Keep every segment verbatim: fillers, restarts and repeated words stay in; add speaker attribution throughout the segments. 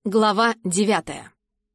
Speaker 1: Глава девятая.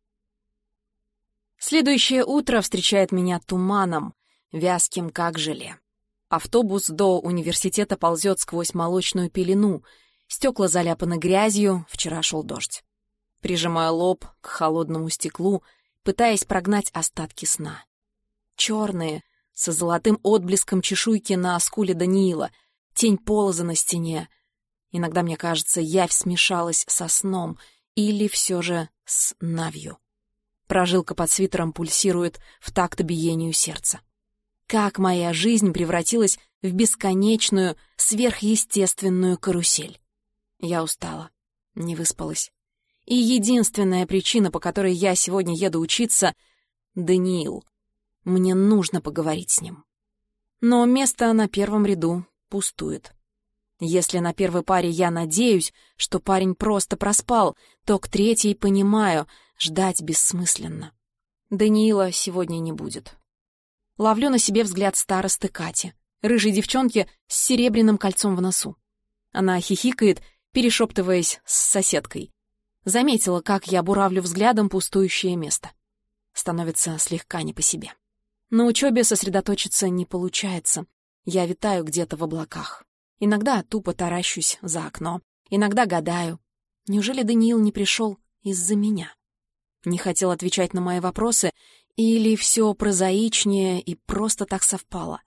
Speaker 1: Следующее утро встречает меня туманом, вязким как желе. Автобус до университета ползет сквозь молочную пелену, стекла заляпаны грязью, вчера шел дождь. Прижимаю лоб к холодному стеклу, пытаясь прогнать остатки сна. Черные, со золотым отблеском чешуйки на скуле Даниила, тень полоза на стене. Иногда, мне кажется, явь смешалась со сном — или все же с навью. Прожилка под свитером пульсирует в такт биению сердца. Как моя жизнь превратилась в бесконечную, сверхъестественную карусель. Я устала, не выспалась. И единственная причина, по которой я сегодня еду учиться — Даниил. Мне нужно поговорить с ним. Но место на первом ряду пустует. Если на первой паре я надеюсь, что парень просто проспал, то к третьей понимаю, ждать бессмысленно. Даниила сегодня не будет. Ловлю на себе взгляд старосты Кати, рыжей девчонки с серебряным кольцом в носу. Она хихикает, перешептываясь с соседкой. Заметила, как я буравлю взглядом пустующее место. Становится слегка не по себе. На учебе сосредоточиться не получается. Я витаю где-то в облаках. Иногда тупо таращусь за окно, иногда гадаю, неужели Даниил не пришел из-за меня? Не хотел отвечать на мои вопросы, или все прозаичнее и просто так совпало?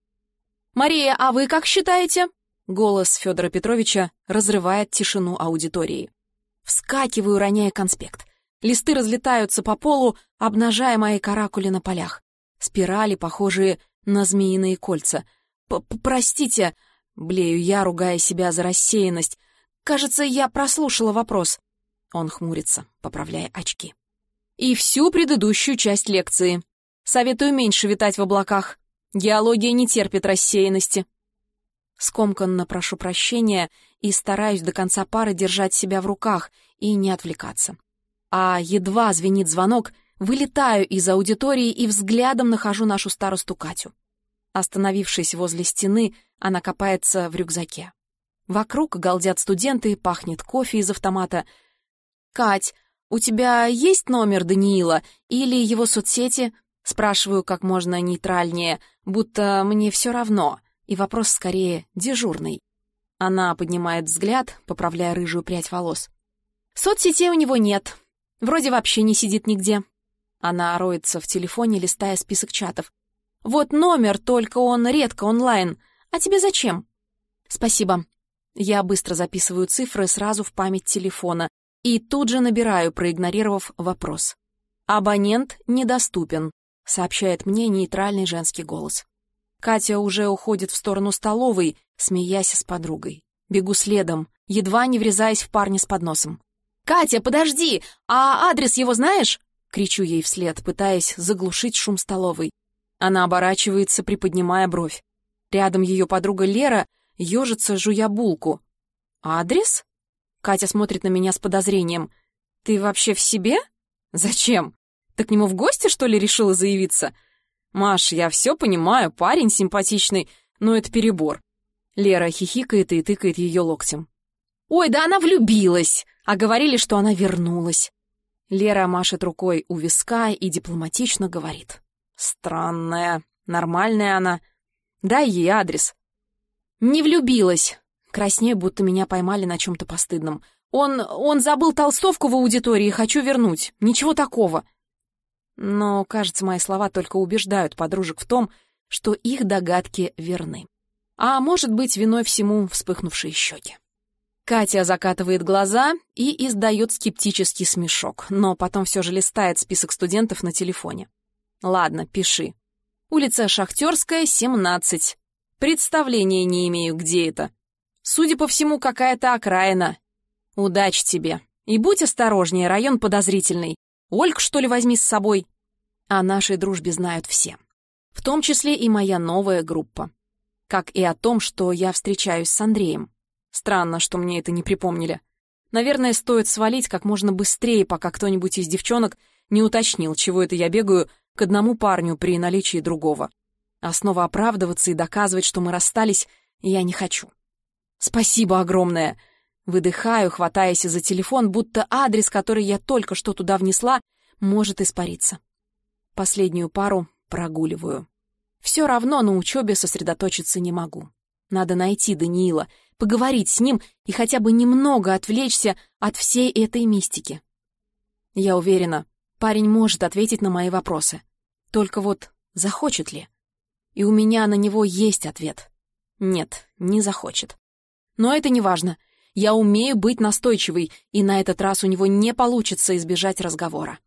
Speaker 1: «Мария, а вы как считаете?» Голос Федора Петровича разрывает тишину аудитории. Вскакиваю, роняя конспект. Листы разлетаются по полу, обнажая мои каракули на полях. Спирали, похожие на змеиные кольца. «Простите», блею я, ругая себя за рассеянность. «Кажется, я прослушала вопрос». Он хмурится, поправляя очки. «И всю предыдущую часть лекции. Советую меньше витать в облаках. Геология не терпит рассеянности». Скомканно прошу прощения и стараюсь до конца пары держать себя в руках и не отвлекаться. А едва звенит звонок, вылетаю из аудитории и взглядом нахожу нашу старосту Катю. Остановившись возле стены, она копается в рюкзаке. Вокруг галдят студенты, пахнет кофе из автомата. «Кать, у тебя есть номер Даниила или его соцсети?» Спрашиваю как можно нейтральнее, будто мне все равно, и вопрос скорее дежурный. Она поднимает взгляд, поправляя рыжую прядь волос. «Соцсетей у него нет. Вроде вообще не сидит нигде». Она роется в телефоне, листая список чатов. «Вот номер, только он редко онлайн. А тебе зачем?» «Спасибо». Я быстро записываю цифры сразу в память телефона и тут же набираю, проигнорировав вопрос. «Абонент недоступен», — сообщает мне нейтральный женский голос. Катя уже уходит в сторону столовой, смеясь с подругой. Бегу следом, едва не врезаясь в парня с подносом. «Катя, подожди! А адрес его знаешь?» — кричу ей вслед, пытаясь заглушить шум столовой. Она оборачивается, приподнимая бровь. Рядом ее подруга Лера ежится, жуя булку. «Адрес?» Катя смотрит на меня с подозрением. «Ты вообще в себе? Зачем? Ты к нему в гости, что ли, решила заявиться?» «Маш, я все понимаю, парень симпатичный, но это перебор». Лера хихикает и тыкает ее локтем. «Ой, да она влюбилась! А говорили, что она вернулась». Лера машет рукой у виска и дипломатично говорит. «Странная. Нормальная она. Дай ей адрес». «Не влюбилась». Краснею, будто меня поймали на чем-то постыдном. «Он... он забыл толстовку в аудитории, хочу вернуть. Ничего такого». Но, кажется, мои слова только убеждают подружек в том, что их догадки верны. А может быть, виной всему вспыхнувшие щеки. Катя закатывает глаза и издает скептический смешок, но потом все же листает список студентов на телефоне. «Ладно, пиши. Улица Шахтерская, семнадцать. Представления не имею, где это. Судя по всему, какая-то окраина. Удачи тебе. И будь осторожнее, район подозрительный. Ольг, что ли, возьми с собой?» О нашей дружбе знают все. В том числе и моя новая группа. Как и о том, что я встречаюсь с Андреем. Странно, что мне это не припомнили. Наверное, стоит свалить как можно быстрее, пока кто-нибудь из девчонок не уточнил, чего это я бегаю к одному парню при наличии другого. А снова оправдываться и доказывать, что мы расстались, я не хочу. «Спасибо огромное!» Выдыхаю, хватаясь за телефон, будто адрес, который я только что туда внесла, может испариться. Последнюю пару прогуливаю. Все равно на учебе сосредоточиться не могу. Надо найти Даниила, поговорить с ним и хотя бы немного отвлечься от всей этой мистики. Я уверена, парень может ответить на мои вопросы. Только вот захочет ли? И у меня на него есть ответ. Нет, не захочет. Но это не важно. Я умею быть настойчивой, и на этот раз у него не получится избежать разговора.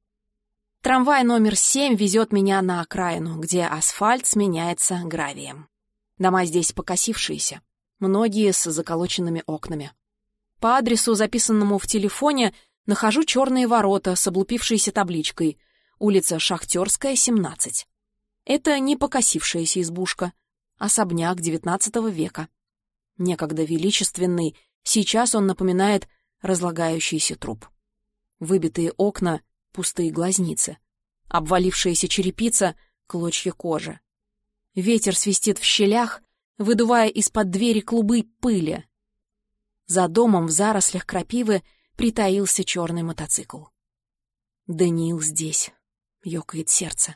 Speaker 1: Трамвай номер семь везет меня на окраину, где асфальт сменяется гравием. Дома здесь покосившиеся, многие с заколоченными окнами. По адресу, записанному в телефоне, нахожу черные ворота с облупившейся табличкой «Улица Шахтерская, семнадцать». Это не покосившаяся избушка, особняк девятнадцатого века. Некогда величественный, сейчас он напоминает разлагающийся труп. Выбитые окна, пустые глазницы, обвалившаяся черепица, клочья кожи. Ветер свистит в щелях, выдувая из-под двери клубы пыли. За домом в зарослях крапивы притаился черный мотоцикл. Даниил здесь. Ёкает сердце.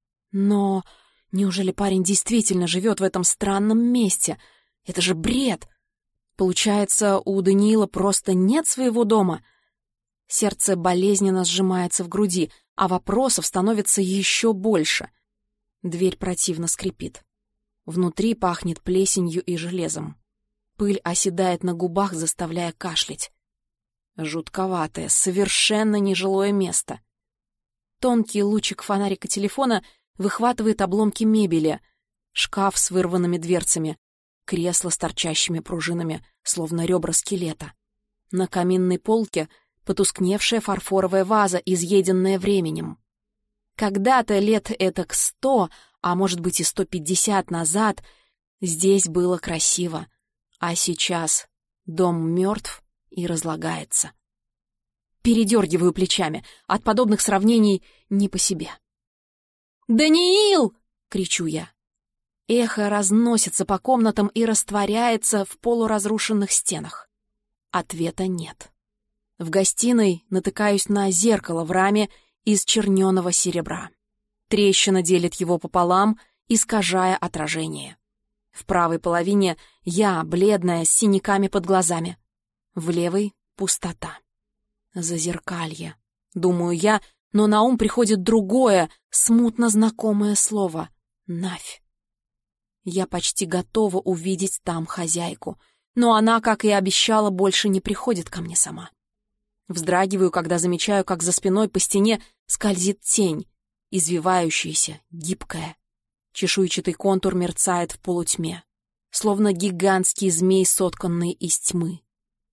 Speaker 1: Но неужели парень действительно живет в этом странном месте? Это же бред! Получается, у Даниила просто нет своего дома? Сердце болезненно сжимается в груди, а вопросов становится еще больше. Дверь противно скрипит. Внутри пахнет плесенью и железом. Пыль оседает на губах, заставляя кашлять. Жутковатое, совершенно нежилое место. Тонкий лучик фонарика телефона выхватывает обломки мебели, шкаф с вырванными дверцами, кресло с торчащими пружинами, словно ребра скелета. На каминной полке потускневшая фарфоровая ваза, изъеденная временем. Когда-то лет этак сто, а может быть и сто пятьдесят назад, здесь было красиво, а сейчас дом мертв и разлагается. Передергиваю плечами, от подобных сравнений не по себе. «Даниил!» — кричу я. Эхо разносится по комнатам и растворяется в полуразрушенных стенах. Ответа нет. В гостиной натыкаюсь на зеркало в раме из черненого серебра. Трещина делит его пополам, искажая отражение. В правой половине я, бледная, с синяками под глазами. В левой — пустота. Зазеркалье, думаю я, но на ум приходит другое, смутно знакомое слово — Навь. Я почти готова увидеть там хозяйку, но она, как и обещала, больше не приходит ко мне сама. Вздрагиваю, когда замечаю, как за спиной по стене скользит тень, извивающаяся, гибкая. Чешуйчатый контур мерцает в полутьме, словно гигантский змей, сотканный из тьмы.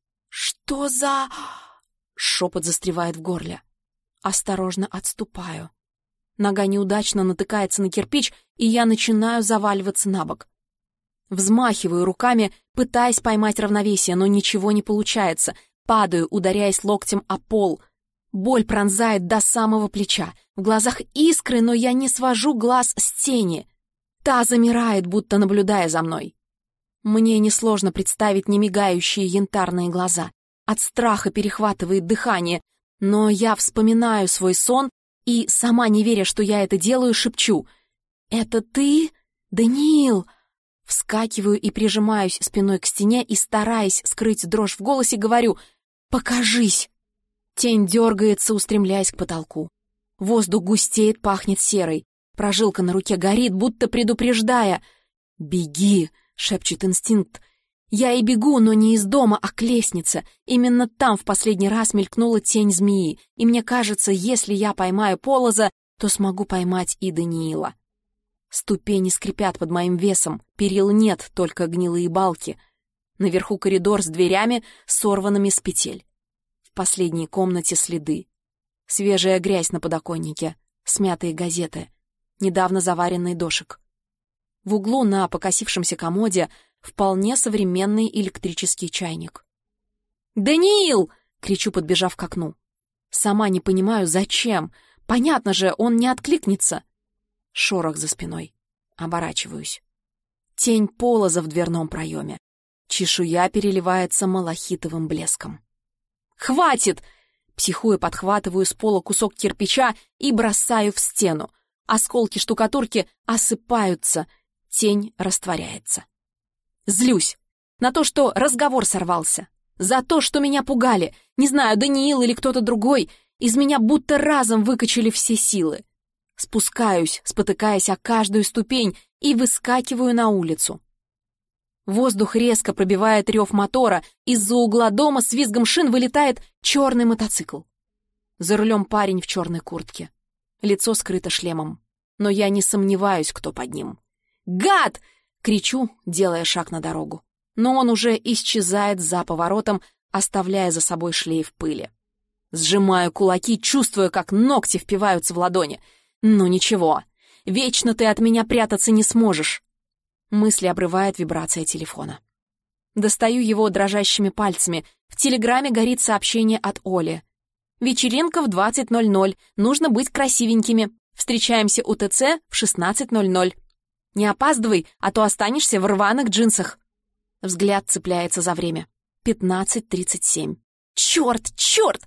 Speaker 1: «Что за...» Шепот застревает в горле. Осторожно отступаю. Нога неудачно натыкается на кирпич, и я начинаю заваливаться на бок. Взмахиваю руками, пытаясь поймать равновесие, но ничего не получается. Падаю, ударяясь локтем о пол. Боль пронзает до самого плеча. В глазах искры, но я не свожу глаз с тени. Та замирает, будто наблюдая за мной. Мне несложно представить немигающие янтарные глаза. От страха перехватывает дыхание, но я вспоминаю свой сон и, сама не веря, что я это делаю, шепчу: «Это ты, Даниил?» Вскакиваю и прижимаюсь спиной к стене и, стараясь скрыть дрожь в голосе, говорю: «Покажись!» Тень дергается, устремляясь к потолку. Воздух густеет, пахнет серой. Прожилка на руке горит, будто предупреждая. «Беги!» — шепчет инстинкт. Я и бегу, но не из дома, а к лестнице. Именно там в последний раз мелькнула тень змеи, и мне кажется, если я поймаю Полоза, то смогу поймать и Даниила. Ступени скрипят под моим весом, перил нет, только гнилые балки. Наверху коридор с дверями, сорванными с петель. В последней комнате следы. Свежая грязь на подоконнике, смятые газеты, недавно заваренный дошик. В углу на покосившемся комоде вполне современный электрический чайник. «Даниил!» — кричу, подбежав к окну. Сама не понимаю, зачем. Понятно же, он не откликнется. Шорох за спиной. Оборачиваюсь. Тень Полоза в дверном проеме. Чешуя переливается малахитовым блеском. «Хватит!» Психуя, подхватываю с пола кусок кирпича и бросаю в стену. Осколки штукатурки осыпаются, тень растворяется. Злюсь на то, что разговор сорвался, за то, что меня пугали, не знаю, Даниил или кто-то другой, из меня будто разом выкачали все силы. Спускаюсь, спотыкаясь о каждую ступень, и выскакиваю на улицу. Воздух резко пробивает рев мотора, из-за угла дома с визгом шин вылетает черный мотоцикл. За рулем парень в черной куртке. Лицо скрыто шлемом, но я не сомневаюсь, кто под ним. «Гад!» — кричу, делая шаг на дорогу. Но он уже исчезает за поворотом, оставляя за собой шлейф пыли. Сжимаю кулаки, чувствуя, как ногти впиваются в ладони. «Ну ничего, вечно ты от меня прятаться не сможешь!» Мысли обрывает вибрация телефона. Достаю его дрожащими пальцами. В телеграме горит сообщение от Оли. «Вечеринка в двадцать ноль ноль. Нужно быть красивенькими. Встречаемся у ТЦ в шестнадцать ноль ноль. Не опаздывай, а то останешься в рваных джинсах». Взгляд цепляется за время. пятнадцать тридцать семь. «Черт, черт!»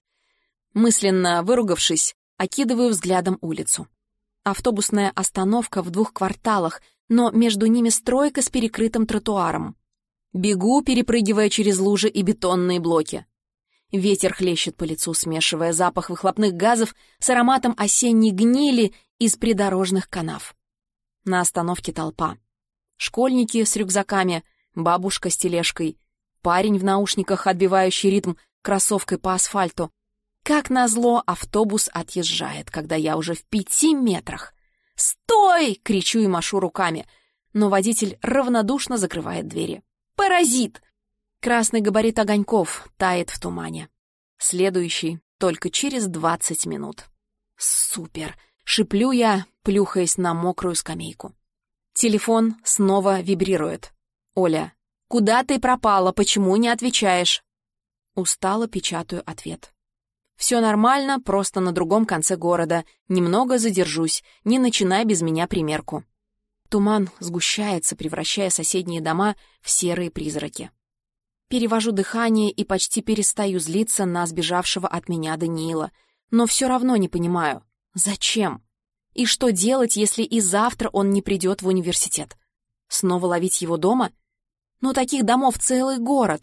Speaker 1: Мысленно выругавшись, окидываю взглядом улицу. Автобусная остановка в двух кварталах, но между ними стройка с перекрытым тротуаром. Бегу, перепрыгивая через лужи и бетонные блоки. Ветер хлещет по лицу, смешивая запах выхлопных газов с ароматом осенней гнили из придорожных канав. На остановке толпа. Школьники с рюкзаками, бабушка с тележкой, парень в наушниках, отбивающий ритм кроссовкой по асфальту. Как назло, автобус отъезжает, когда я уже в пяти метрах. «Стой!» — кричу и машу руками, но водитель равнодушно закрывает двери. «Паразит!» Красный габарит огоньков тает в тумане. Следующий только через двадцать минут. «Супер!» — шиплю я, плюхаясь на мокрую скамейку. Телефон снова вибрирует. «Оля, куда ты пропала? Почему не отвечаешь?» Устало печатаю ответ. «Все нормально, просто на другом конце города. Немного задержусь. Не начинай без меня примерку». Туман сгущается, превращая соседние дома в серые призраки. Перевожу дыхание и почти перестаю злиться на сбежавшего от меня Даниила. Но все равно не понимаю, зачем? И что делать, если и завтра он не придет в университет? Снова ловить его дома? Но таких домов целый город.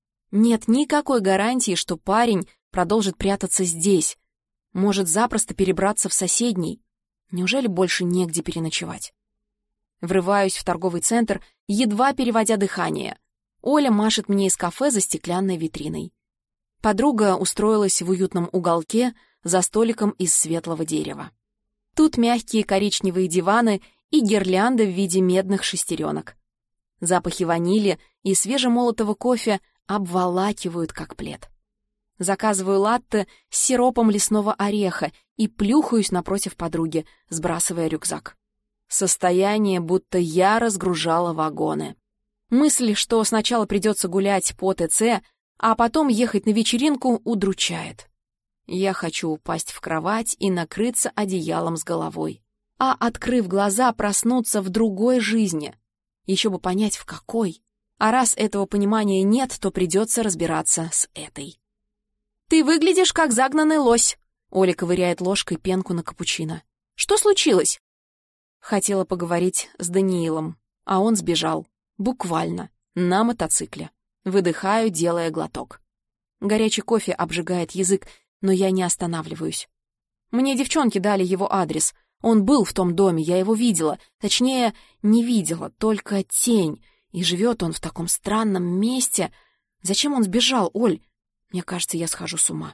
Speaker 1: Нет никакой гарантии, что парень продолжит прятаться здесь. Может запросто перебраться в соседний. Неужели больше негде переночевать? Врываюсь в торговый центр, едва переводя дыхание. Оля машет мне из кафе за стеклянной витриной. Подруга устроилась в уютном уголке за столиком из светлого дерева. Тут мягкие коричневые диваны и гирлянда в виде медных шестеренок. Запахи ванили и свежемолотого кофе обволакивают, как плед. Заказываю латте с сиропом лесного ореха и плюхаюсь напротив подруги, сбрасывая рюкзак. Состояние, будто я разгружала вагоны. Мысль, что сначала придется гулять по ТЦ, а потом ехать на вечеринку, удручает. Я хочу упасть в кровать и накрыться одеялом с головой. А, открыв глаза, проснуться в другой жизни. Еще бы понять, в какой. А раз этого понимания нет, то придется разбираться с этой. «Ты выглядишь, как загнанный лось!» Оля ковыряет ложкой пенку на капучино. «Что случилось?» Хотела поговорить с Даниилом, а он сбежал. Буквально. На мотоцикле. Выдыхаю, делая глоток. Горячий кофе обжигает язык, но я не останавливаюсь. Мне девчонки дали его адрес. Он был в том доме, я его видела. Точнее, не видела, только тень. И живет он в таком странном месте. Зачем он сбежал, Оль? Мне кажется, я схожу с ума.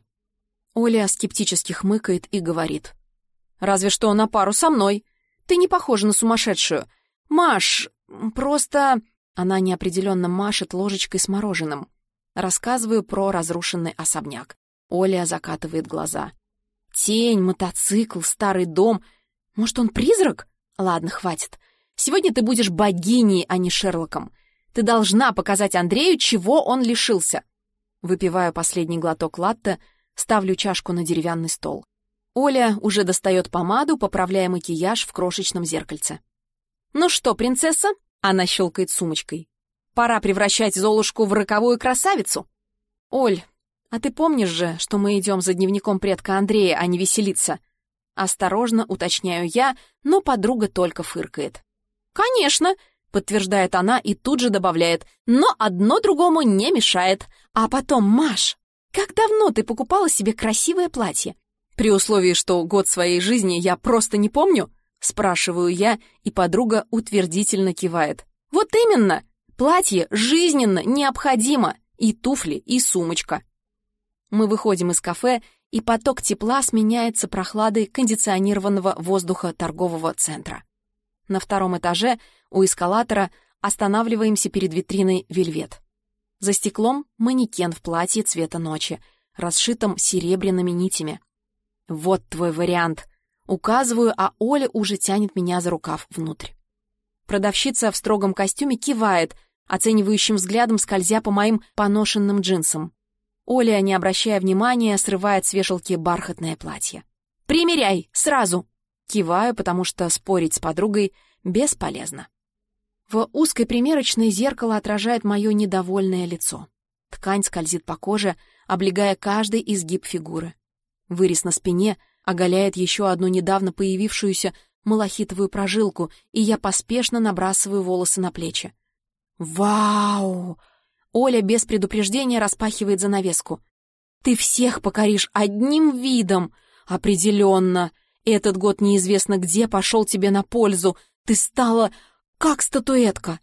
Speaker 1: Оля скептически хмыкает и говорит. «Разве что на пару со мной. Ты не похожа на сумасшедшую. Маш, просто...» Она неопределенно машет ложечкой с мороженым. Рассказываю про разрушенный особняк. Оля закатывает глаза. «Тень, мотоцикл, старый дом. Может, он призрак? Ладно, хватит. Сегодня ты будешь богиней, а не Шерлоком. Ты должна показать Андрею, чего он лишился». Выпиваю последний глоток латте, ставлю чашку на деревянный стол. Оля уже достает помаду, поправляя макияж в крошечном зеркальце. «Ну что, принцесса?» — она щелкает сумочкой. Пора превращать Золушку в роковую красавицу. Оль, а ты помнишь же, что мы идем за дневником предка Андрея, а не веселиться? Осторожно уточняю я, но подруга только фыркает. Конечно, подтверждает она и тут же добавляет, но одно другому не мешает. А потом, Маш, как давно ты покупала себе красивое платье? При условии, что год своей жизни я просто не помню? Спрашиваю я, и подруга утвердительно кивает. Вот именно! Платье жизненно необходимо. И туфли, и сумочка. Мы выходим из кафе, и поток тепла сменяется прохладой кондиционированного воздуха торгового центра. На втором этаже у эскалатора останавливаемся перед витриной «Вельвет». За стеклом манекен в платье цвета ночи, расшитом серебряными нитями. Вот твой вариант. Указываю, а Оля уже тянет меня за рукав внутрь. Продавщица в строгом костюме кивает, оценивающим взглядом скользя по моим поношенным джинсам. Оля, не обращая внимания, срывает с вешалки бархатное платье. «Примеряй, сразу!» Киваю, потому что спорить с подругой бесполезно. В узкой примерочной зеркало отражает мое недовольное лицо. Ткань скользит по коже, облегая каждый изгиб фигуры. Вырез на спине оголяет еще одну недавно появившуюся малахитовую прожилку, и я поспешно набрасываю волосы на плечи. «Вау!» Оля без предупреждения распахивает занавеску. «Ты всех покоришь одним видом! Определенно! Этот год неизвестно где пошел тебе на пользу! Ты стала как статуэтка!»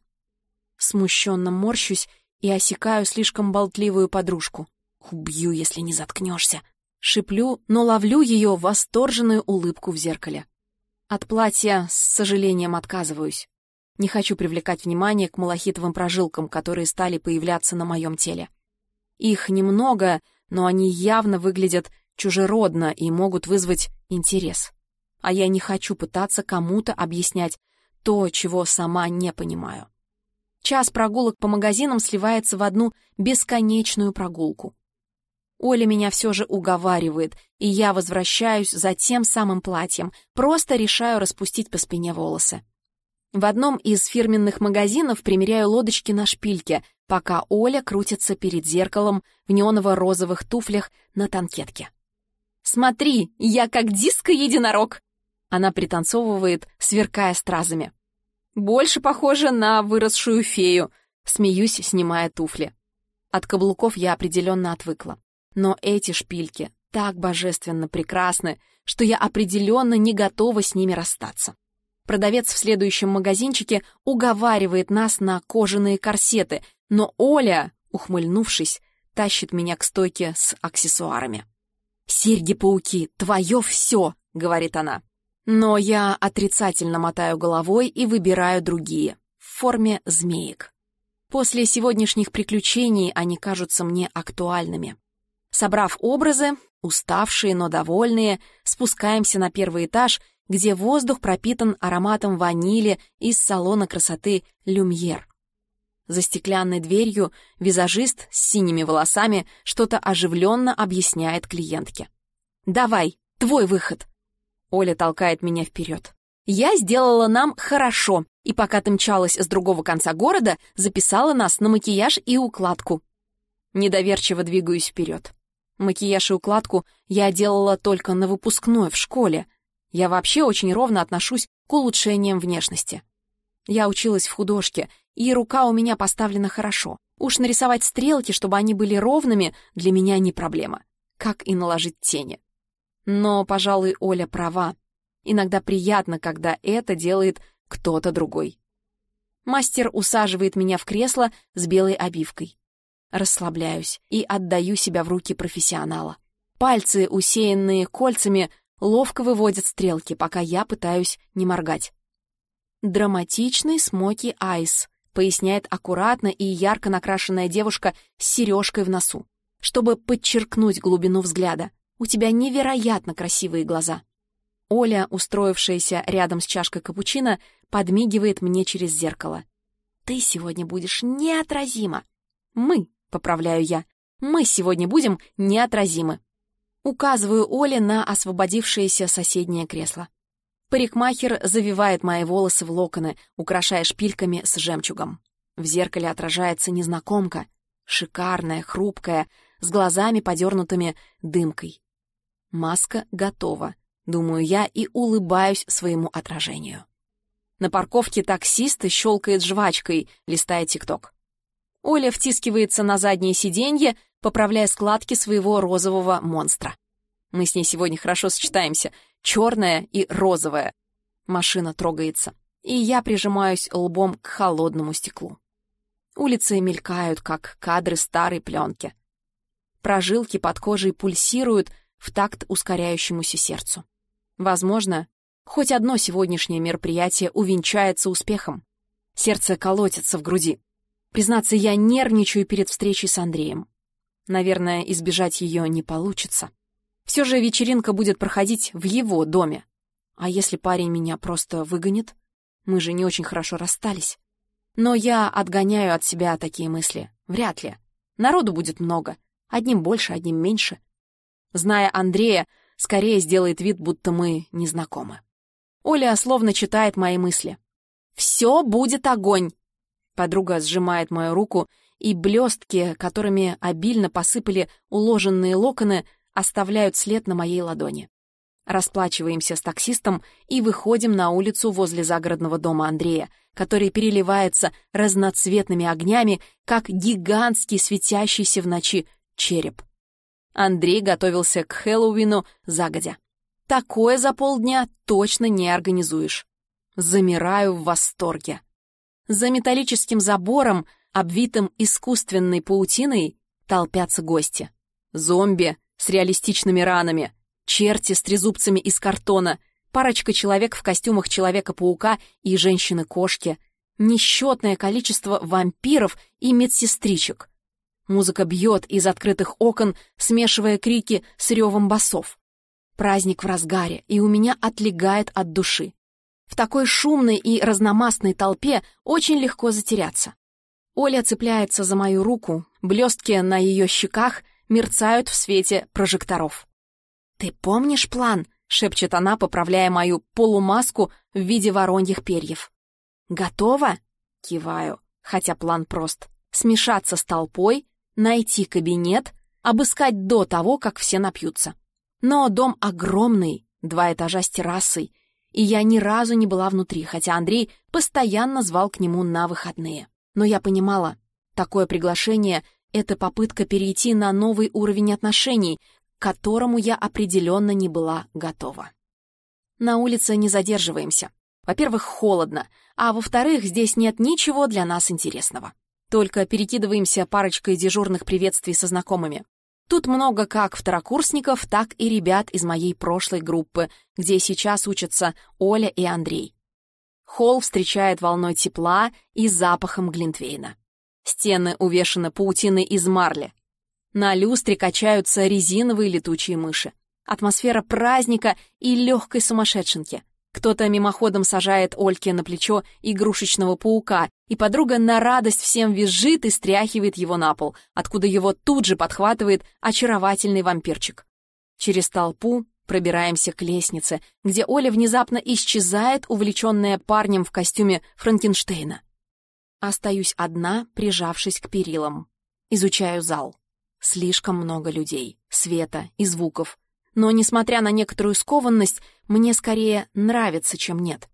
Speaker 1: Смущенно морщусь и осекаю слишком болтливую подружку. «Убью, если не заткнешься!» Шиплю, но ловлю ее восторженную улыбку в зеркале. От платья с сожалением отказываюсь. Не хочу привлекать внимание к малахитовым прожилкам, которые стали появляться на моем теле. Их немного, но они явно выглядят чужеродно и могут вызвать интерес. А я не хочу пытаться кому-то объяснять то, чего сама не понимаю. Час прогулок по магазинам сливается в одну бесконечную прогулку. Оля меня все же уговаривает, и я возвращаюсь за тем самым платьем, просто решаю распустить по спине волосы. В одном из фирменных магазинов примеряю лодочки на шпильке, пока Оля крутится перед зеркалом в неоново-розовых туфлях на танкетке. «Смотри, я как диско-единорог!» Она пританцовывает, сверкая стразами. «Больше похоже на выросшую фею», смеюсь, снимая туфли. От каблуков я определенно отвыкла. Но эти шпильки так божественно прекрасны, что я определенно не готова с ними расстаться. Продавец в следующем магазинчике уговаривает нас на кожаные корсеты, но Оля, ухмыльнувшись, тащит меня к стойке с аксессуарами. «Серьги-пауки, твое все!» — говорит она. Но я отрицательно мотаю головой и выбираю другие, в форме змеек. После сегодняшних приключений они кажутся мне актуальными. Собрав образы, уставшие, но довольные, спускаемся на первый этаж, где воздух пропитан ароматом ванили из салона красоты «Люмьер». За стеклянной дверью визажист с синими волосами что-то оживленно объясняет клиентке. «Давай, твой выход!» Оля толкает меня вперед. «Я сделала нам хорошо, и пока ты мчалась с другого конца города, записала нас на макияж и укладку». Недоверчиво двигаюсь вперед. Макияж и укладку я делала только на выпускной в школе. Я вообще очень ровно отношусь к улучшениям внешности. Я училась в художке, и рука у меня поставлена хорошо. Уж нарисовать стрелки, чтобы они были ровными, для меня не проблема. Как и наложить тени. Но, пожалуй, Оля права. Иногда приятно, когда это делает кто-то другой. Мастер усаживает меня в кресло с белой обивкой. Расслабляюсь и отдаю себя в руки профессионала. Пальцы, усеянные кольцами, ловко выводят стрелки, пока я пытаюсь не моргать. «Драматичный смоки айс», — поясняет аккуратно и ярко накрашенная девушка с сережкой в носу. «Чтобы подчеркнуть глубину взгляда. У тебя невероятно красивые глаза». Оля, устроившаяся рядом с чашкой капучино, подмигивает мне через зеркало. «Ты сегодня будешь неотразима». «Мы», — поправляю я, — «мы сегодня будем неотразимы». Указываю Оле на освободившееся соседнее кресло. Парикмахер завивает мои волосы в локоны, украшая шпильками с жемчугом. В зеркале отражается незнакомка, шикарная, хрупкая, с глазами подернутыми дымкой. Маска готова, думаю я и улыбаюсь своему отражению. На парковке таксист щелкает жвачкой, листая тикток. Оля втискивается на заднее сиденье, поправляя складки своего розового монстра. Мы с ней сегодня хорошо сочетаемся, черная и розовая. Машина трогается, и я прижимаюсь лбом к холодному стеклу. Улицы мелькают, как кадры старой пленки. Прожилки под кожей пульсируют в такт ускоряющемуся сердцу. Возможно, хоть одно сегодняшнее мероприятие увенчается успехом. Сердце колотится в груди. Признаться, я нервничаю перед встречей с Андреем. Наверное, избежать ее не получится. Все же вечеринка будет проходить в его доме. А если парень меня просто выгонит? Мы же не очень хорошо расстались. Но я отгоняю от себя такие мысли. Вряд ли. Народу будет много. Одним больше, одним меньше. Зная Андрея, скорее сделает вид, будто мы не знакомы. Оля словно читает мои мысли. «Все будет огонь!» Подруга сжимает мою руку, и блестки, которыми обильно посыпали уложенные локоны, оставляют след на моей ладони. Расплачиваемся с таксистом и выходим на улицу возле загородного дома Андрея, который переливается разноцветными огнями, как гигантский светящийся в ночи череп. Андрей готовился к Хэллоуину загодя. Такое за полдня точно не организуешь. Замираю в восторге. За металлическим забором, обвитым искусственной паутиной, толпятся гости. Зомби с реалистичными ранами, черти с трезубцами из картона, парочка человек в костюмах Человека-паука и Женщины-кошки, несчетное количество вампиров и медсестричек. Музыка бьет из открытых окон, смешивая крики с ревом басов. Праздник в разгаре, и у меня отлегает от души. В такой шумной и разномастной толпе очень легко затеряться. Оля цепляется за мою руку, блестки на ее щеках мерцают в свете прожекторов. «Ты помнишь план?» — шепчет она, поправляя мою полумаску в виде вороньих перьев. «Готова?» — киваю, хотя план прост. Смешаться с толпой, найти кабинет, обыскать до того, как все напьются. Но дом огромный, два этажа с террасой, и я ни разу не была внутри, хотя Андрей постоянно звал к нему на выходные. Но я понимала, такое приглашение — это попытка перейти на новый уровень отношений, к которому я определенно не была готова. На улице не задерживаемся. Во-первых, холодно, а во-вторых, здесь нет ничего для нас интересного. Только перекидываемся парочкой дежурных приветствий со знакомыми. Тут много как второкурсников, так и ребят из моей прошлой группы, где сейчас учатся Оля и Андрей. Холл встречает волной тепла и запахом глинтвейна. Стены увешаны паутиной из марли. На люстре качаются резиновые летучие мыши. Атмосфера праздника и легкой сумасшедшенки. Кто-то мимоходом сажает Ольке на плечо игрушечного паука, и подруга на радость всем визжит и стряхивает его на пол, откуда его тут же подхватывает очаровательный вампирчик. Через толпу пробираемся к лестнице, где Оля внезапно исчезает, увлеченная парнем в костюме Франкенштейна. Остаюсь одна, прижавшись к перилам. Изучаю зал. Слишком много людей, света и звуков. Но, несмотря на некоторую скованность, мне скорее нравится, чем нет.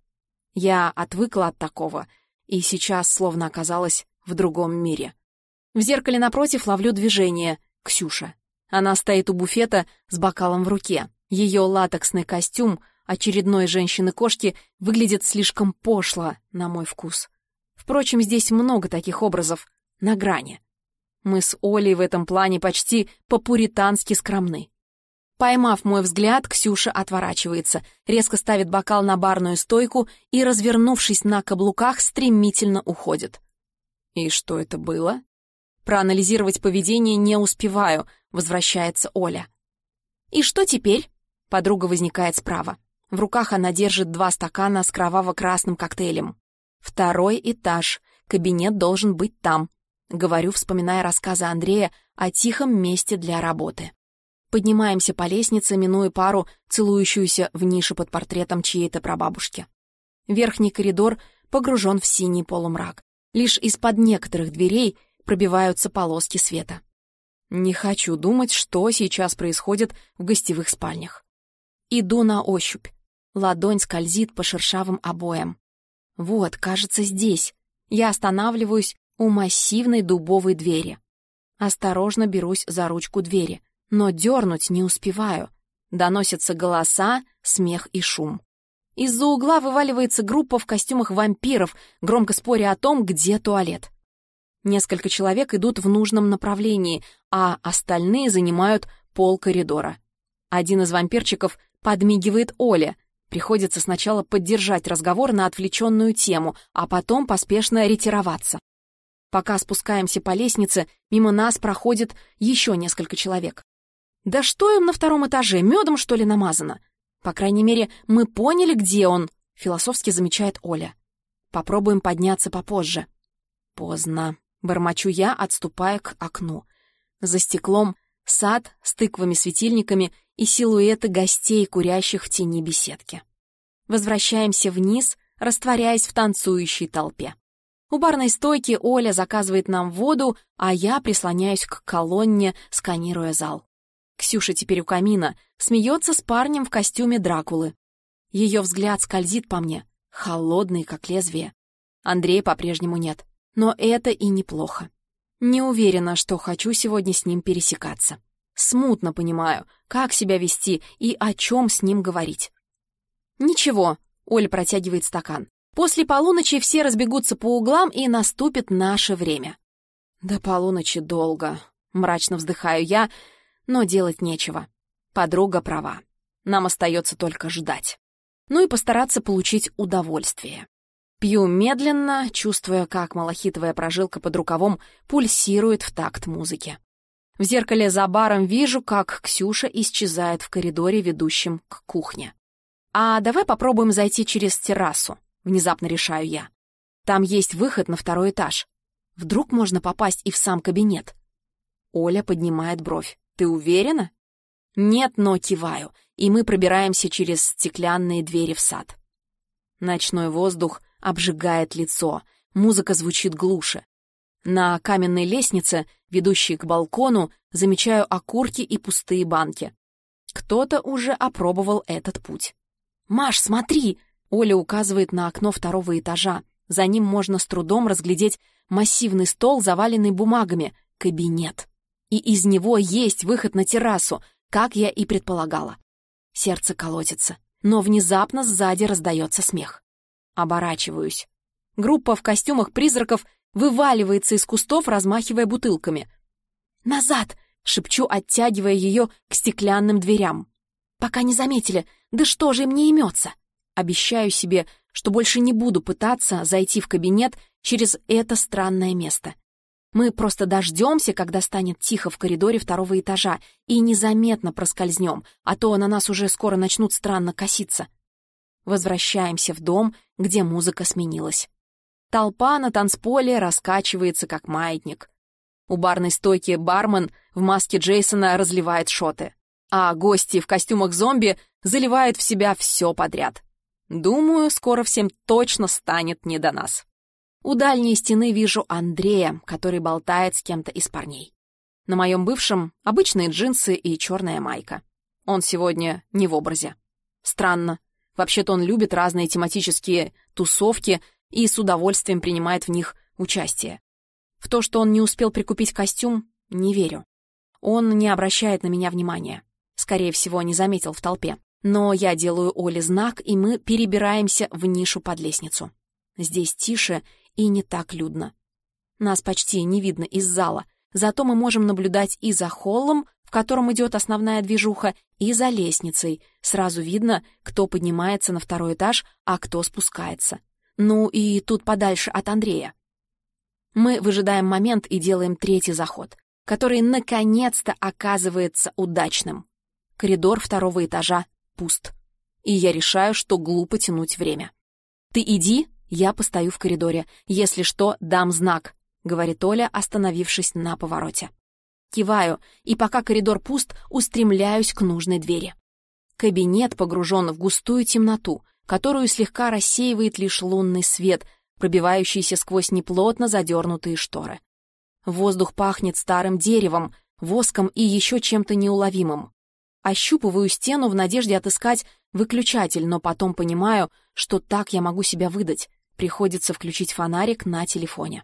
Speaker 1: Я отвыкла от такого, и сейчас словно оказалась в другом мире. В зеркале напротив ловлю движение. Ксюша. Она стоит у буфета с бокалом в руке. Ее латексный костюм очередной женщины-кошки выглядит слишком пошло, на мой вкус. Впрочем, здесь много таких образов, на грани. Мы с Олей в этом плане почти по-пуритански скромны. Поймав мой взгляд, Ксюша отворачивается, резко ставит бокал на барную стойку и, развернувшись на каблуках, стремительно уходит. И что это было? Проанализировать поведение не успеваю, возвращается Оля. И что теперь? Подруга возникает справа. В руках она держит два стакана с кроваво-красным коктейлем. Второй этаж, кабинет должен быть там. Говорю, вспоминая рассказы Андрея о тихом месте для работы. Поднимаемся по лестнице, минуя пару, целующуюся в нише под портретом чьей-то прабабушки. Верхний коридор погружен в синий полумрак. Лишь из-под некоторых дверей пробиваются полоски света. Не хочу думать, что сейчас происходит в гостевых спальнях. Иду на ощупь. Ладонь скользит по шершавым обоям. Вот, кажется, здесь. Я останавливаюсь у массивной дубовой двери. Осторожно берусь за ручку двери, но дернуть не успеваю. Доносятся голоса, смех и шум. Из-за угла вываливается группа в костюмах вампиров, громко споря о том, где туалет. Несколько человек идут в нужном направлении, а остальные занимают пол коридора. Один из вампирчиков подмигивает Оле. Приходится сначала поддержать разговор на отвлеченную тему, а потом поспешно ретироваться. Пока спускаемся по лестнице, мимо нас проходит еще несколько человек. Да что им на втором этаже, медом, что ли, намазано? По крайней мере, мы поняли, где он, философски замечает Оля. Попробуем подняться попозже. Поздно. Бормочу я, отступая к окну. За стеклом сад с тыквами-светильниками и силуэты гостей, курящих в тени беседки. Возвращаемся вниз, растворяясь в танцующей толпе. У барной стойки Оля заказывает нам воду, а я прислоняюсь к колонне, сканируя зал. Ксюша теперь у камина, смеется с парнем в костюме Дракулы. Ее взгляд скользит по мне, холодный, как лезвие. Андрея по-прежнему нет, но это и неплохо. Не уверена, что хочу сегодня с ним пересекаться. Смутно понимаю, как себя вести и о чем с ним говорить. «Ничего», — Оля протягивает стакан. «После полуночи все разбегутся по углам, и наступит наше время». «До полуночи долго», — мрачно вздыхаю я, но делать нечего. Подруга права. Нам остается только ждать. Ну и постараться получить удовольствие. Пью медленно, чувствуя, как малахитовая прожилка под рукавом пульсирует в такт музыки. В зеркале за баром вижу, как Ксюша исчезает в коридоре, ведущем к кухне. «А давай попробуем зайти через террасу», — внезапно решаю я. «Там есть выход на второй этаж. Вдруг можно попасть и в сам кабинет?» Оля поднимает бровь. «Ты уверена?» «Нет, но киваю, и мы пробираемся через стеклянные двери в сад». Ночной воздух обжигает лицо, музыка звучит глуше. На каменной лестнице, ведущей к балкону, замечаю окурки и пустые банки. Кто-то уже опробовал этот путь. «Маш, смотри!» — Оля указывает на окно второго этажа. За ним можно с трудом разглядеть массивный стол, заваленный бумагами. Кабинет. И из него есть выход на террасу, как я и предполагала. Сердце колотится, но внезапно сзади раздается смех. Оборачиваюсь. Группа в костюмах призраков вываливается из кустов, размахивая бутылками. «Назад!» — шепчу, оттягивая ее к стеклянным дверям. «Пока не заметили. Да что же им не имется?» Обещаю себе, что больше не буду пытаться зайти в кабинет через это странное место. Мы просто дождемся, когда станет тихо в коридоре второго этажа, и незаметно проскользнем, а то на нас уже скоро начнут странно коситься. Возвращаемся в дом, где музыка сменилась. Толпа на танцполе раскачивается, как маятник. У барной стойки бармен в маске Джейсона разливает шоты, а гости в костюмах зомби заливают в себя все подряд. Думаю, скоро всем точно станет не до нас. У дальней стены вижу Андрея, который болтает с кем-то из парней. На моем бывшем обычные джинсы и черная майка. Он сегодня не в образе. Странно. Вообще-то он любит разные тематические тусовки и с удовольствием принимает в них участие. В то, что он не успел прикупить костюм, не верю. Он не обращает на меня внимания. Скорее всего, не заметил в толпе. Но я делаю Оле знак, и мы перебираемся в нишу под лестницу. Здесь тише и не так людно. Нас почти не видно из зала, зато мы можем наблюдать и за холлом, в котором идет основная движуха, и за лестницей. Сразу видно, кто поднимается на второй этаж, а кто спускается. Ну и тут подальше от Андрея. Мы выжидаем момент и делаем третий заход, который наконец-то оказывается удачным. Коридор второго этажа пуст. И я решаю, что глупо тянуть время. «Ты иди, я постою в коридоре. Если что, дам знак», — говорит Оля, остановившись на повороте. Киваю, и пока коридор пуст, устремляюсь к нужной двери. Кабинет погружен в густую темноту, которую слегка рассеивает лишь лунный свет, пробивающийся сквозь неплотно задернутые шторы. Воздух пахнет старым деревом, воском и еще чем-то неуловимым. Ощупываю стену в надежде отыскать выключатель, но потом понимаю, что так я могу себя выдать. Приходится включить фонарик на телефоне.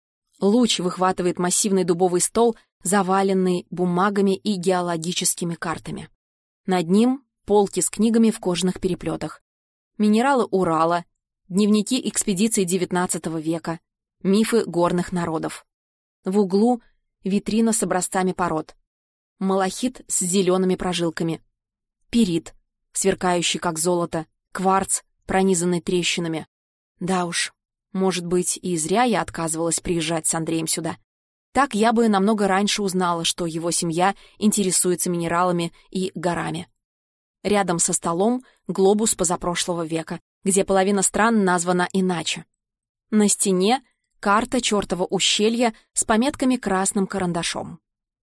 Speaker 1: Луч выхватывает массивный дубовый стол, заваленный бумагами и геологическими картами. Над ним полки с книгами в кожаных переплетах. Минералы Урала, дневники экспедиций девятнадцатого века, мифы горных народов. В углу витрина с образцами пород. Малахит с зелеными прожилками. Пирит, сверкающий как золото. Кварц, пронизанный трещинами. Да уж, может быть, и зря я отказывалась приезжать с Андреем сюда. Так я бы намного раньше узнала, что его семья интересуется минералами и горами. Рядом со столом глобус позапрошлого века, где половина стран названа иначе. На стене карта чертова ущелья с пометками красным карандашом.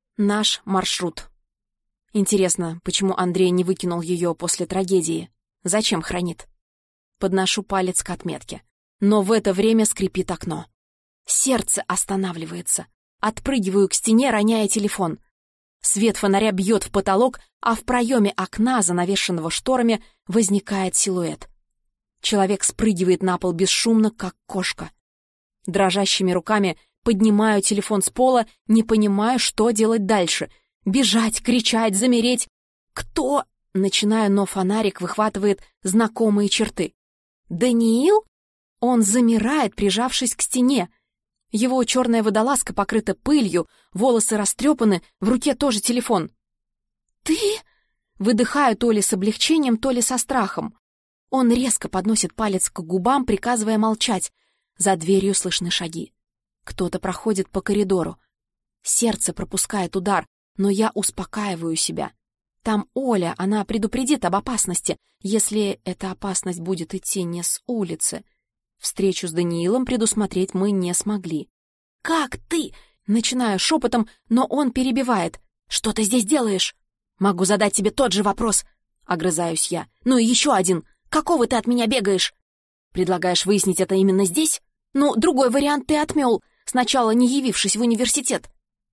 Speaker 1: Наш маршрут. Интересно, почему Андрей не выкинул ее после трагедии? Зачем хранит? Подношу палец к отметке. Но в это время скрипит окно. Сердце останавливается. Отпрыгиваю к стене, роняя телефон. Свет фонаря бьет в потолок, а в проеме окна, занавешенного шторами, возникает силуэт. Человек спрыгивает на пол бесшумно, как кошка. Дрожащими руками поднимаю телефон с пола, не понимаю, что делать дальше. Бежать, кричать, замереть. «Кто?» — начинаю, но фонарик выхватывает знакомые черты. «Даниил?» Он замирает, прижавшись к стене. Его черная водолазка покрыта пылью, волосы растрепаны, в руке тоже телефон. «Ты?» — выдыхаю то ли с облегчением, то ли со страхом. Он резко подносит палец к губам, приказывая молчать. За дверью слышны шаги. Кто-то проходит по коридору. Сердце пропускает удар, но я успокаиваю себя. Там Оля, она предупредит об опасности, если эта опасность будет идти не с улицы. Встречу с Даниилом предусмотреть мы не смогли. «Как ты?» — начинаю шепотом, но он перебивает. «Что ты здесь делаешь?» «Могу задать тебе тот же вопрос», — огрызаюсь я. «Ну и еще один. Какого ты от меня бегаешь?» «Предлагаешь выяснить это именно здесь? Ну, другой вариант ты отмел, сначала не явившись в университет».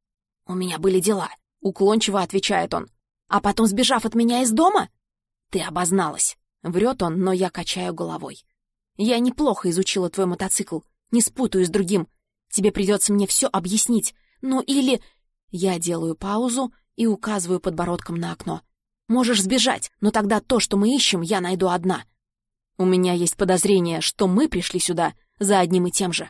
Speaker 1: «У меня были дела», — уклончиво отвечает он. «А потом сбежав от меня из дома?» «Ты обозналась». Врет он, но я качаю головой. «Я неплохо изучила твой мотоцикл, не спутаю с другим. Тебе придется мне все объяснить. Ну или...» Я делаю паузу и указываю подбородком на окно. «Можешь сбежать, но тогда то, что мы ищем, я найду одна. У меня есть подозрение, что мы пришли сюда за одним и тем же».